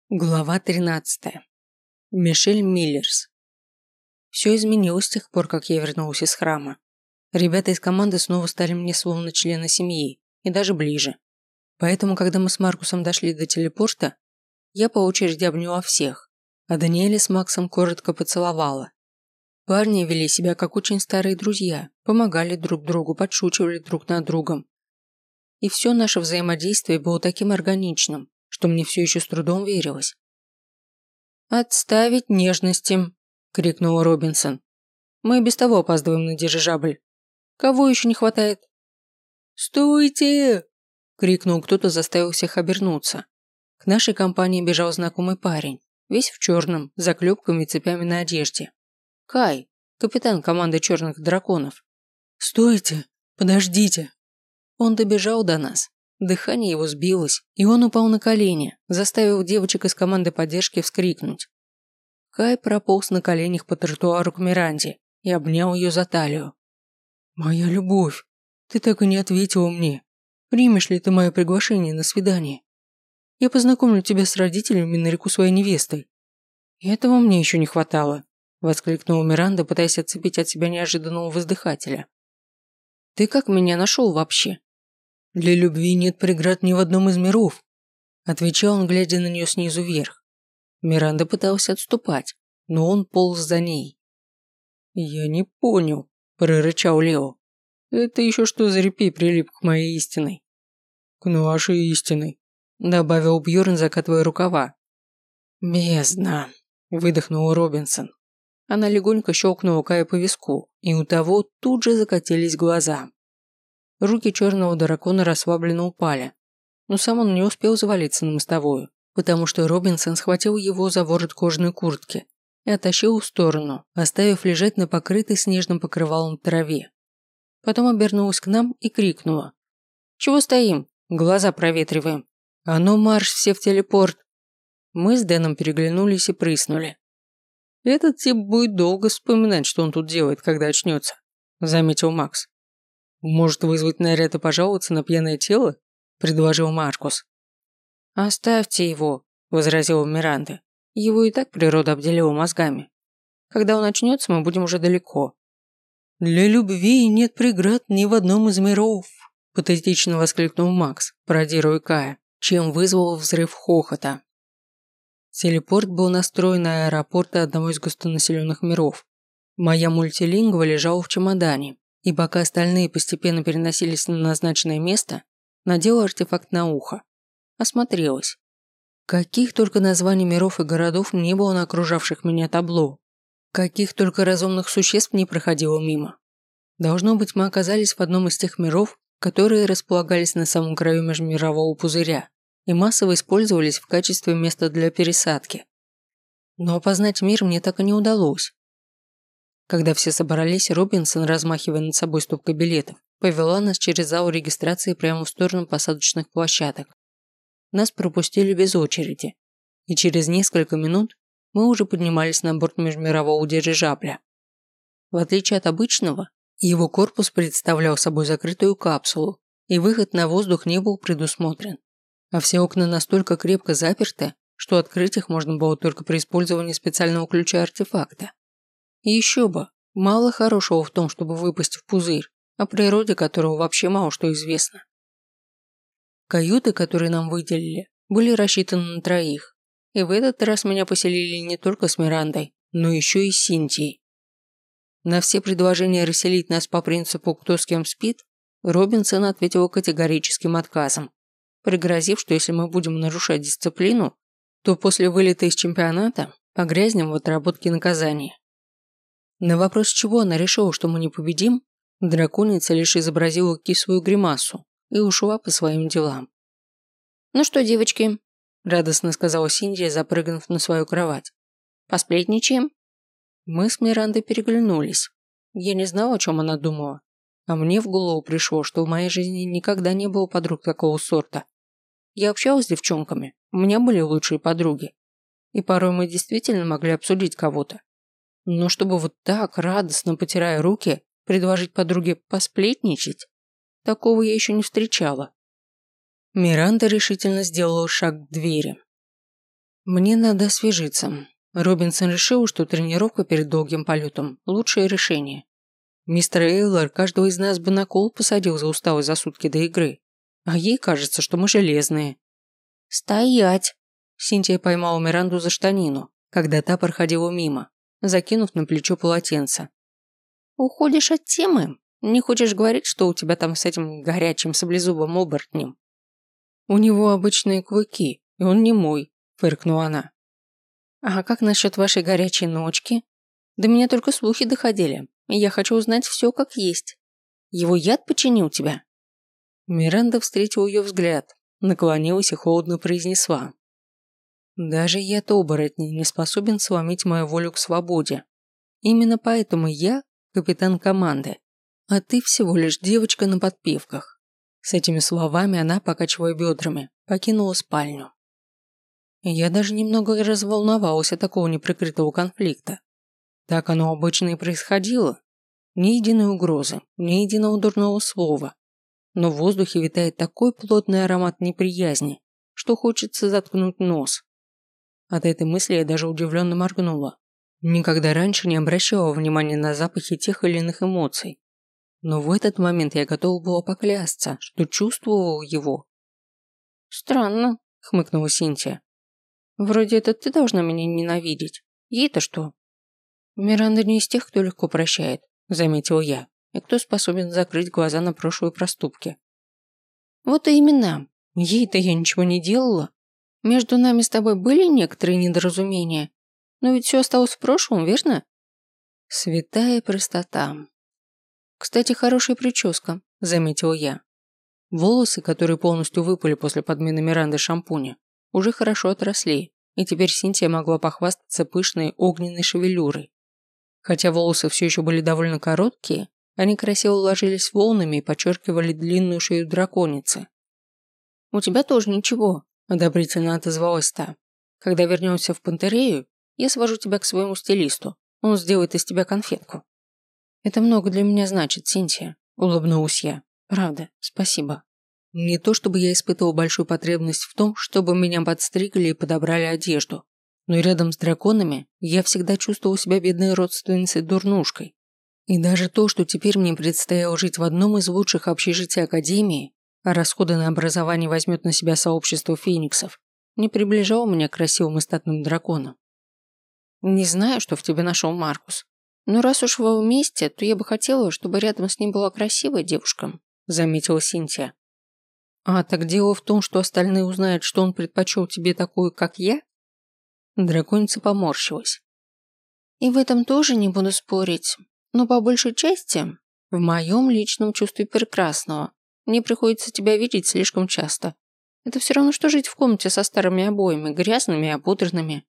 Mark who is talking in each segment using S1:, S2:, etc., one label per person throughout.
S1: Глава 13. Мишель Миллерс. Все изменилось с тех пор, как я вернулась из храма. Ребята из команды снова стали мне словно члены семьи, и даже ближе. Поэтому, когда мы с Маркусом дошли до телепорта, я по очереди обняла всех, а Даниэля с Максом коротко поцеловала. Парни вели себя как очень старые друзья, помогали друг другу, подшучивали друг над другом. И все наше взаимодействие было таким органичным, что мне все еще с трудом верилось. «Отставить нежности!» – крикнул Робинсон. «Мы и без того опаздываем на дирижабль. Кого еще не хватает?» «Стойте!» – крикнул кто-то, заставил всех обернуться. К нашей компании бежал знакомый парень, весь в черном, с заклепками и цепями на одежде. Кай, капитан команды черных драконов. «Стойте! Подождите!» Он добежал до нас. Дыхание его сбилось, и он упал на колени, заставив девочек из команды поддержки вскрикнуть. Кай прополз на коленях по тротуару к Миранде и обнял ее за талию. «Моя любовь, ты так и не ответила мне. Примешь ли ты мое приглашение на свидание? Я познакомлю тебя с родителями и нареку своей невестой». «Этого мне еще не хватало», – воскликнула Миранда, пытаясь отцепить от себя неожиданного воздыхателя. «Ты как меня нашел вообще?» «Для любви нет преград ни в одном из миров», – отвечал он, глядя на нее снизу вверх. Миранда пыталась отступать, но он полз за ней. «Я не понял», – прорычал Лео. «Это еще что за репей прилип к моей истиной?» «К нашей истиной», – добавил Бьерн, закатывая рукава. «Бездна», – выдохнул Робинсон. Она легонько щелкнула Кая по виску, и у того тут же закатились глаза. Руки черного дракона расслабленно упали, но сам он не успел завалиться на мостовую, потому что Робинсон схватил его за ворот кожаной куртки и оттащил в сторону, оставив лежать на покрытой снежным покрывалом траве. Потом обернулась к нам и крикнула. «Чего стоим? Глаза проветриваем. А ну марш все в телепорт!» Мы с Дэном переглянулись и прыснули. «Этот тип будет долго вспоминать, что он тут делает, когда очнется», – заметил Макс. «Может вызвать наряд и пожаловаться на пьяное тело?» – предложил Маркус. «Оставьте его», – возразила Миранда. «Его и так природа обделила мозгами. Когда он очнется, мы будем уже далеко». «Для любви нет преград ни в одном из миров», – патетично воскликнул Макс, пародируя Кая, чем вызвал взрыв хохота. Телепорт был настроен на аэропорты одного из густонаселенных миров. Моя мультилингва лежала в чемодане, и пока остальные постепенно переносились на назначенное место, надела артефакт на ухо. Осмотрелась. Каких только названий миров и городов не было на окружавших меня табло. Каких только разумных существ не проходило мимо. Должно быть, мы оказались в одном из тех миров, которые располагались на самом краю межмирового пузыря и массово использовались в качестве места для пересадки. Но опознать мир мне так и не удалось. Когда все собрались, Робинсон, размахивая над собой стопкой билетов, повела нас через зал регистрации прямо в сторону посадочных площадок. Нас пропустили без очереди, и через несколько минут мы уже поднимались на борт межмирового дирижабля. В отличие от обычного, его корпус представлял собой закрытую капсулу, и выход на воздух не был предусмотрен, а все окна настолько крепко заперты, что открыть их можно было только при использовании специального ключа-артефакта. И еще бы, мало хорошего в том, чтобы выпасть в пузырь, о природе которого вообще мало что известно. Каюты, которые нам выделили, были рассчитаны на троих, и в этот раз меня поселили не только с Мирандой, но еще и с Синтией. На все предложения расселить нас по принципу «кто с кем спит» Робинсон ответил категорическим отказом, пригрозив, что если мы будем нарушать дисциплину, то после вылета из чемпионата погрязнем в отработке наказания. На вопрос, с чего она решила, что мы не победим, драконица лишь изобразила кислую гримасу и ушла по своим делам. «Ну что, девочки», – радостно сказала Синтия, запрыгнув на свою кровать. «Посплетничаем?» Мы с Мирандой переглянулись. Я не знала, о чем она думала, а мне в голову пришло, что в моей жизни никогда не было подруг такого сорта. Я общалась с девчонками, у меня были лучшие подруги, и порой мы действительно могли обсудить кого-то. Но чтобы вот так, радостно потирая руки, предложить подруге посплетничать, такого я еще не встречала. Миранда решительно сделала шаг к двери. Мне надо освежиться. Робинсон решил, что тренировка перед долгим полетом – лучшее решение. Мистер Эйлор каждого из нас бы на кол посадил за усталость за сутки до игры. А ей кажется, что мы железные. «Стоять!» Синтия поймала Миранду за штанину, когда та проходила мимо, закинув на плечо полотенце. «Уходишь от темы? Не хочешь говорить, что у тебя там с этим горячим саблезубым оборотнем?» «У него обычные клыки, и он не мой», – фыркнула она. «А как насчет вашей горячей ночки? До меня только слухи доходили, и я хочу узнать все как есть. Его яд починил тебя?» Миранда встретила ее взгляд, наклонилась и холодно произнесла. «Даже яд оборотней не способен сломить мою волю к свободе. Именно поэтому я капитан команды, а ты всего лишь девочка на подпевках». С этими словами она, покачивая бедрами, покинула спальню. Я даже немного разволновалась от такого неприкрытого конфликта. Так оно обычно и происходило. Ни единой угрозы, ни единого дурного слова. Но в воздухе витает такой плотный аромат неприязни, что хочется заткнуть нос. От этой мысли я даже удивленно моргнула. Никогда раньше не обращала внимания на запахи тех или иных эмоций. Но в этот момент я готова была поклясться, что чувствовала его. «Странно», — хмыкнула Синтия. «Вроде это ты должна меня ненавидеть. Ей-то что?» «Миранда не из тех, кто легко прощает», — заметил я, и кто способен закрыть глаза на прошлые проступки. «Вот и именно. Ей-то я ничего не делала. Между нами с тобой были некоторые недоразумения, но ведь все осталось в прошлом, верно?» Святая простота. «Кстати, хорошая прическа», – заметил я. Волосы, которые полностью выпали после подмены Миранды шампуня, уже хорошо отросли, и теперь Синтия могла похвастаться пышной огненной шевелюрой. Хотя волосы все еще были довольно короткие, они красиво ложились волнами и подчеркивали длинную шею драконицы. «У тебя тоже ничего», – одобрительно отозвалась та. «Когда вернемся в Пантерею, я свожу тебя к своему стилисту, он сделает из тебя конфетку». «Это много для меня значит, Синтия», – улыбнулась я. «Правда, спасибо». Не то чтобы я испытывал большую потребность в том, чтобы меня подстригли и подобрали одежду, но и рядом с драконами я всегда чувствовал себя бедной родственницей-дурнушкой. И даже то, что теперь мне предстояло жить в одном из лучших общежитий Академии, а расходы на образование возьмет на себя сообщество фениксов, не приближало меня к красивым и статным драконам. «Не знаю, что в тебе нашел Маркус. Но раз уж вы вместе, то я бы хотела, чтобы рядом с ним была красивая девушка», – заметила Синтия. «А так дело в том, что остальные узнают, что он предпочел тебе такую, как я?» Драконица поморщилась. «И в этом тоже не буду спорить, но по большей части, в моем личном чувстве прекрасного, мне приходится тебя видеть слишком часто. Это все равно, что жить в комнате со старыми обоями, грязными и ободранными».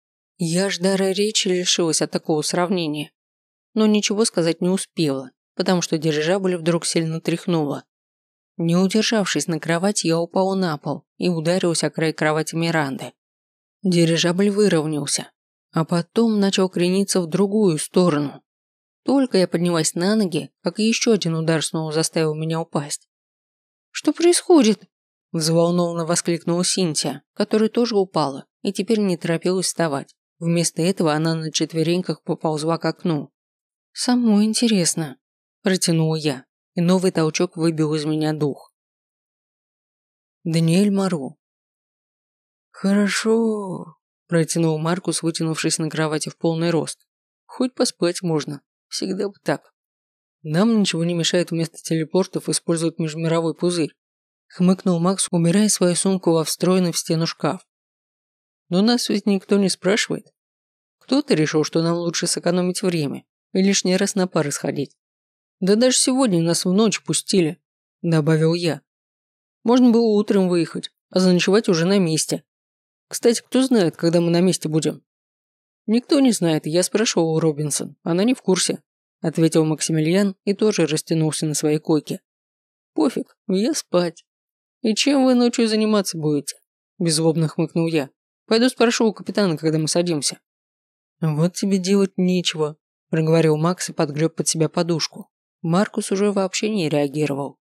S1: Я аж дара речи лишилась от такого сравнения. Но ничего сказать не успела, потому что дирижабль вдруг сильно тряхнула. Не удержавшись на кровати, я упала на пол и ударилась о край кровати Миранды. Дирижабль выровнялся, а потом начал крениться в другую сторону. Только я поднялась на ноги, как еще один удар снова заставил меня упасть. «Что происходит?» – взволнованно воскликнула Синтия, которая тоже упала и теперь не торопилась вставать. Вместо этого она на четвереньках поползла к окну. «Самое интересно», – протянула я, и новый толчок выбил из меня дух. Даниэль Мару. «Хорошо», – протянул Маркус, вытянувшись на кровати в полный рост. «Хоть поспать можно, всегда бы так. Нам ничего не мешает вместо телепортов использовать межмировой пузырь», – хмыкнул Макс, убирая свою сумку во встроенный в стену шкаф. «Но нас ведь никто не спрашивает. Кто-то решил, что нам лучше сэкономить время и лишний раз на пары сходить. Да даже сегодня нас в ночь пустили», – добавил я. «Можно было утром выехать, а заночевать уже на месте. Кстати, кто знает, когда мы на месте будем?» «Никто не знает, я спрашивал у Робинсон, она не в курсе», – ответил Максимилиан и тоже растянулся на своей койке. «Пофиг, я спать. И чем вы ночью заниматься будете?» – беззлобно хмыкнул я. «Пойду спрошу у капитана, когда мы садимся». «Вот тебе делать нечего», – проговорил Макс и подгреб под себя подушку. Маркус уже вообще не реагировал.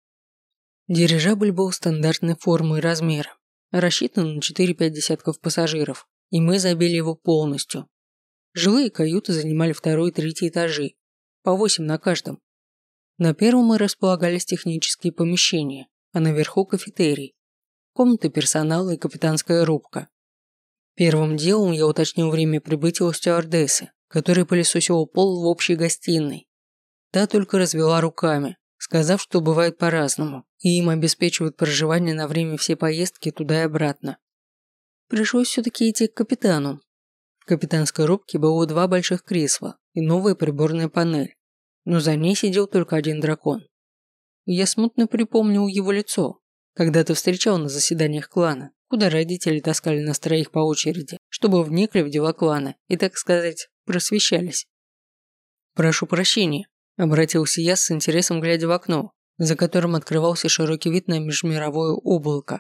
S1: Дирижабль был стандартной формы и размера, рассчитан на 4-5 десятков пассажиров, и мы забили его полностью. Жилые каюты занимали второй и третий этажи, по 8 на каждом. На первом мы располагались технические помещения, а наверху кафетерий, комнаты персонала и капитанская рубка. Первым делом я уточнил время прибытия у стюардессы, которая пылесосила пол в общей гостиной. Та только развела руками, сказав, что бывает по-разному, и им обеспечивают проживание на время всей поездки туда и обратно. Пришлось все-таки идти к капитану. В капитанской рубке было 2 больших кресла и новая приборная панель, но за ней сидел только один дракон. Я смутно припомнил его лицо, когда-то встречал на заседаниях клана, куда родители таскали нас 3 по очереди, чтобы вникли в дела клана и, так сказать, просвещались. «Прошу прощения», – обратился я с интересом, глядя в окно, за которым открывался широкий вид на межмировое облако.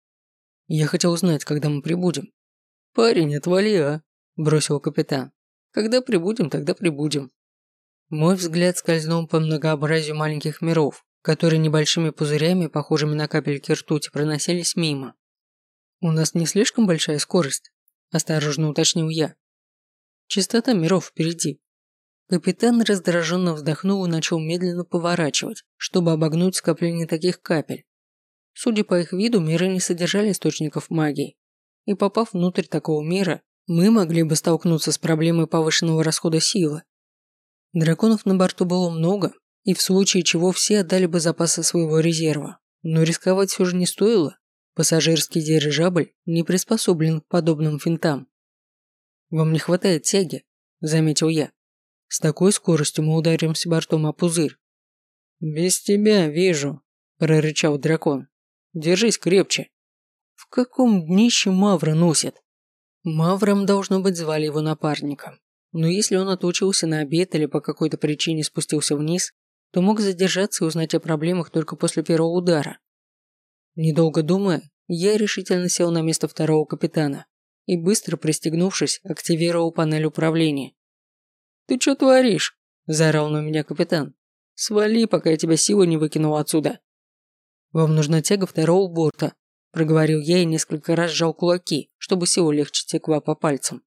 S1: «Я хотел узнать, когда мы прибудем». «Парень, отвали, а», – бросил капитан. «Когда прибудем, тогда прибудем». Мой взгляд скользнул по многообразию маленьких миров, которые небольшими пузырями, похожими на капельки ртути, проносились мимо. «У нас не слишком большая скорость?» – осторожно уточнил я. «Частота миров впереди». Капитан раздраженно вздохнул и начал медленно поворачивать, чтобы обогнуть скопление таких капель. Судя по их виду, миры не содержали источников магии, и попав внутрь такого мира, мы могли бы столкнуться с проблемой повышенного расхода силы. Драконов на борту было много, и в случае чего все отдали бы запасы своего резерва, но рисковать все же не стоило. Пассажирский дирижабль не приспособлен к подобным финтам. «Вам не хватает тяги», – заметил я. «С такой скоростью мы ударимся бортом о пузырь». «Без тебя вижу», – прорычал дракон. «Держись крепче». «В каком днище Мавра носит?» Мавром, должно быть, звали его напарника. Но если он отлучился на обед или по какой-то причине спустился вниз, то мог задержаться и узнать о проблемах только после первого удара. Недолго думая, я решительно сел на место второго капитана и, быстро пристегнувшись, активировал панель управления. «Ты что творишь?» – заорал на меня капитан. «Свали, пока я тебя силой не выкинул отсюда». «Вам нужна тяга второго борта», – проговорил я и несколько раз сжал кулаки, чтобы сила легче текла по пальцам.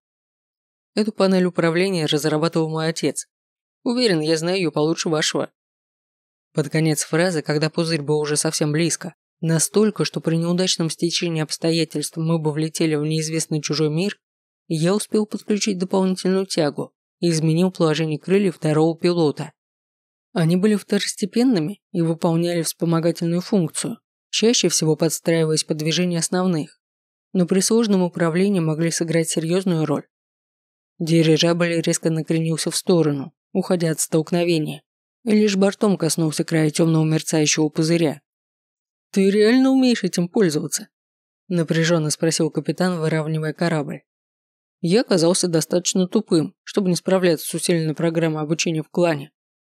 S1: Эту панель управления разрабатывал мой отец. Уверен, я знаю ее получше вашего. Под конец фразы, когда пузырь был уже совсем близко, настолько, что при неудачном стечении обстоятельств мы бы влетели в неизвестный чужой мир, я успел подключить дополнительную тягу и изменил положение крыльев второго пилота. Они были второстепенными и выполняли вспомогательную функцию, чаще всего подстраиваясь под движение основных, но при сложном управлении могли сыграть серьезную роль. Дирижабль резко накренился в сторону, уходя от столкновения, и лишь бортом коснулся края темного мерцающего пузыря. «Ты реально умеешь этим пользоваться?» – напряженно спросил капитан, выравнивая корабль. Я оказался достаточно тупым, чтобы не справляться с усиленной программой обучения в клане.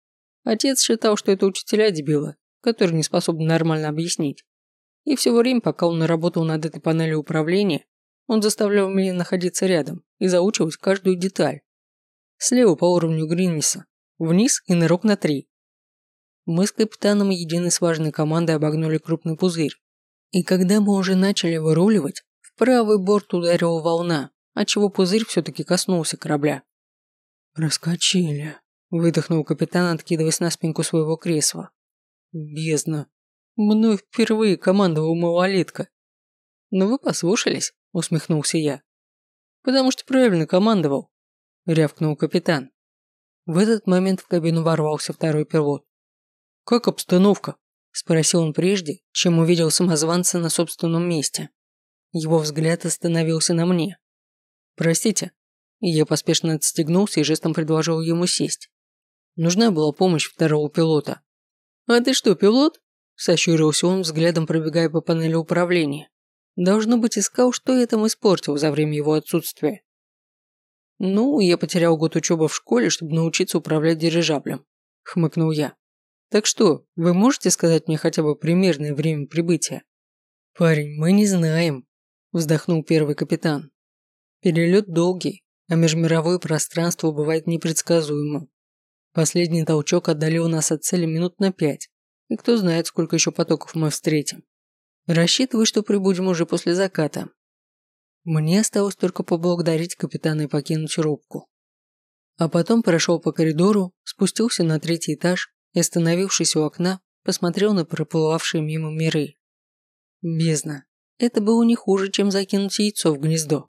S1: Отец считал, что это учителя дебилы, которые не способны нормально объяснить. И все время, пока он работал над этой панелью управления, он заставлял меня находиться рядом и заучивать каждую деталь. Слева по уровню Гринниса, вниз и нырок на 3. Мы с капитаном единой с важной командой обогнули крупный пузырь. И когда мы уже начали выруливать, в правый борт ударила волна, отчего пузырь все-таки коснулся корабля. «Проскочили», – выдохнул капитан, откидываясь на спинку своего кресла. «Бездна. Мной впервые командовал малолетка». «Но вы послушались», – усмехнулся я. «Потому что правильно командовал», – рявкнул капитан. В этот момент в кабину ворвался второй пилот. «Как обстановка?» – спросил он прежде, чем увидел самозванца на собственном месте. Его взгляд остановился на мне. «Простите». Я поспешно отстегнулся и жестом предложил ему сесть. Нужна была помощь второго пилота. «А ты что, пилот?» – сощурился он, взглядом пробегая по панели управления. Должно быть, искал, что я там испортил за время его отсутствия. «Ну, я потерял год учебы в школе, чтобы научиться управлять дирижаблем», – хмыкнул я. «Так что, вы можете сказать мне хотя бы примерное время прибытия?» «Парень, мы не знаем», – вздохнул первый капитан. «Перелет долгий, а межмировое пространство бывает непредсказуемым. Последний толчок отдалил нас от цели минут на 5, и кто знает, сколько еще потоков мы встретим. Рассчитываю, что прибудем уже после заката». Мне осталось только поблагодарить капитана и покинуть рубку. А потом прошел по коридору, спустился на 3-й этаж и, остановившись у окна, посмотрел на проплывавшие мимо миры. Бездна. Это было не хуже, чем закинуть яйцо в гнездо.